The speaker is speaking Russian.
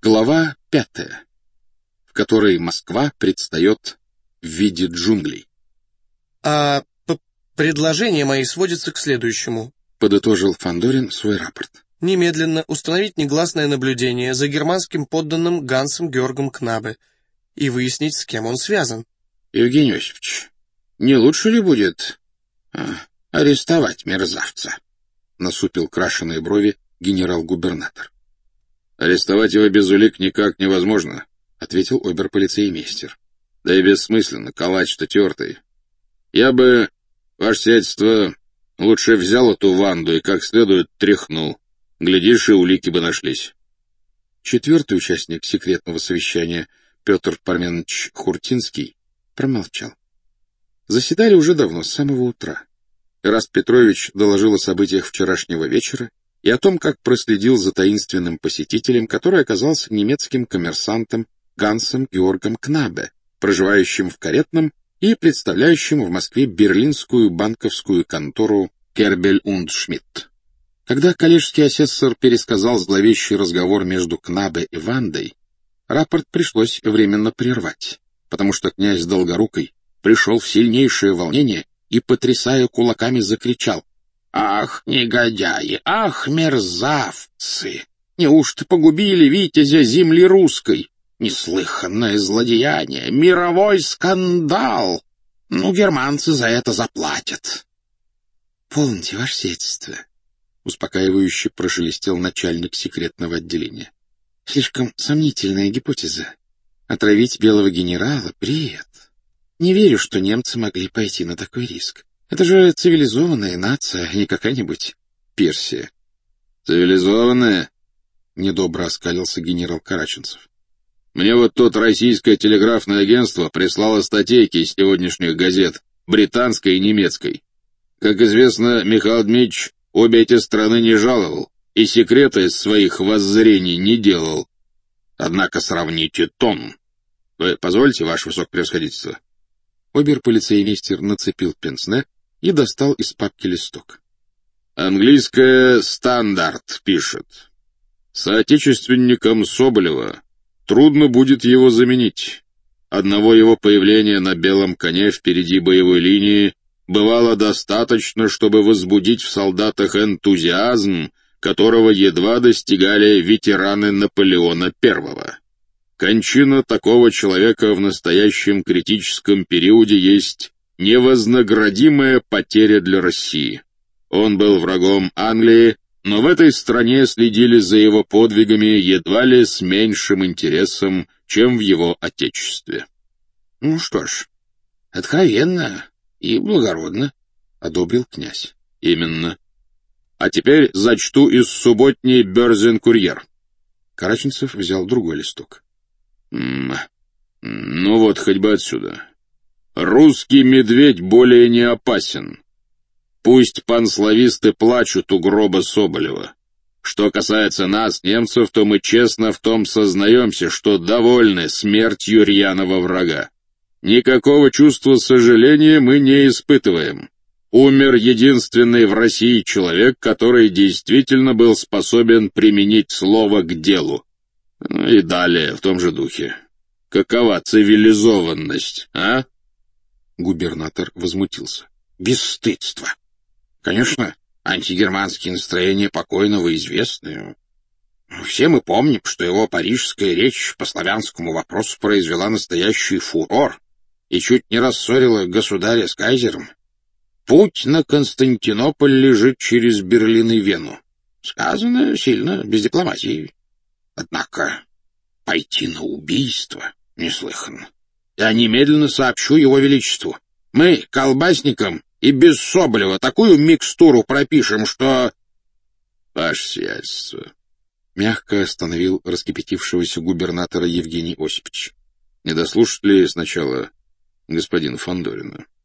Глава 5, в которой Москва предстает в виде джунглей. Предложения мои сводятся к следующему. Подытожил Фандорин свой рапорт. Немедленно установить негласное наблюдение за германским подданным Гансом Георгом Кнабе и выяснить, с кем он связан. Евгений Осипович, не лучше ли будет арестовать мерзавца? Насупил крашеные брови генерал-губернатор. Арестовать его без улик никак невозможно, ответил обер-полицеймейстер. Да и бессмысленно, калач-то тертый. Я бы, ваше сиятельство, лучше взял эту Ванду и как следует тряхнул. Глядишь, и улики бы нашлись. Четвертый участник секретного совещания, Петр Парменович Хуртинский, промолчал. Заседали уже давно, с самого утра. Эраст Петрович доложил о событиях вчерашнего вечера и о том, как проследил за таинственным посетителем, который оказался немецким коммерсантом Гансом Георгом Кнабе, проживающим в Каретном и представляющим в Москве берлинскую банковскую контору Кербель und Шмидт. Когда коллежский асессор пересказал зловещий разговор между Кнабе и Вандой, рапорт пришлось временно прервать, потому что князь Долгорукий пришел в сильнейшее волнение и, потрясая кулаками, закричал: «Ах, негодяи! Ах, мерзавцы! Неужто погубили витязя земли русской? Неслыханное злодеяние! Мировой скандал! Ну, германцы за это заплатят!» «Полноте, ваше сиятельство», — успокаивающе прошелестел начальник секретного отделения. «Слишком сомнительная гипотеза. Отравить белого генерала — бред. Не верю, что немцы могли пойти на такой риск. Это же цивилизованная нация, а не какая-нибудь Персия». «Цивилизованная?» — недобро оскалился генерал Караченцев. «Мне вот тут российское телеграфное агентство прислало статейки из сегодняшних газет, британской и немецкой. Как известно, Михаил Дмитриевич обе эти страны не жаловал и секрета из своих воззрений не делал. Однако сравните тон. Вы позволите, ваше высокопревосходительство?» Обер-полицеймейстер нацепил пенсне и достал из папки листок. «Английская «Стандарт» пишет: соотечественникам Соболева трудно будет его заменить. Одного его появления на белом коне впереди боевой линии бывало достаточно, чтобы возбудить в солдатах энтузиазм, которого едва достигали ветераны Наполеона I. Кончина такого человека в настоящем критическом периоде есть невознаградимая потеря для России. Он был врагом Англии, но в этой стране следили за его подвигами едва ли с меньшим интересом, чем в его отечестве». «Ну что ж, откровенно и благородно», — одобрил князь. «Именно. А теперь зачту из субботней «Бёрзен-Курьер». Караченцев взял другой листок. «Ну вот, хоть бы отсюда. Русский медведь более не опасен. Пусть панслависты плачут у гроба Соболева. Что касается нас, немцев, то мы честно в том сознаемся, что довольны смертью рьяного врага. Никакого чувства сожаления мы не испытываем. Умер единственный в России человек, который действительно был способен применить слово к делу». И далее, в том же духе. Какова цивилизованность, а? Губернатор возмутился. «Бесстыдство! Конечно, антигерманские настроения покойного известны. Все мы помним, что его парижская речь по славянскому вопросу произвела настоящий фурор и чуть не рассорила государя с кайзером. Путь на Константинополь лежит через Берлин и Вену. Сказано сильно, без дипломатии. Однако пойти на убийство неслыханно. Я немедленно сообщу его величеству. Мы, колбасникам, и без Соболева такую микстуру пропишем, что...» «Ваше сиятельство», — мягко остановил раскипятившегося губернатора Евгений Осипович. «Не дослушать ли сначала господина Фандорина?»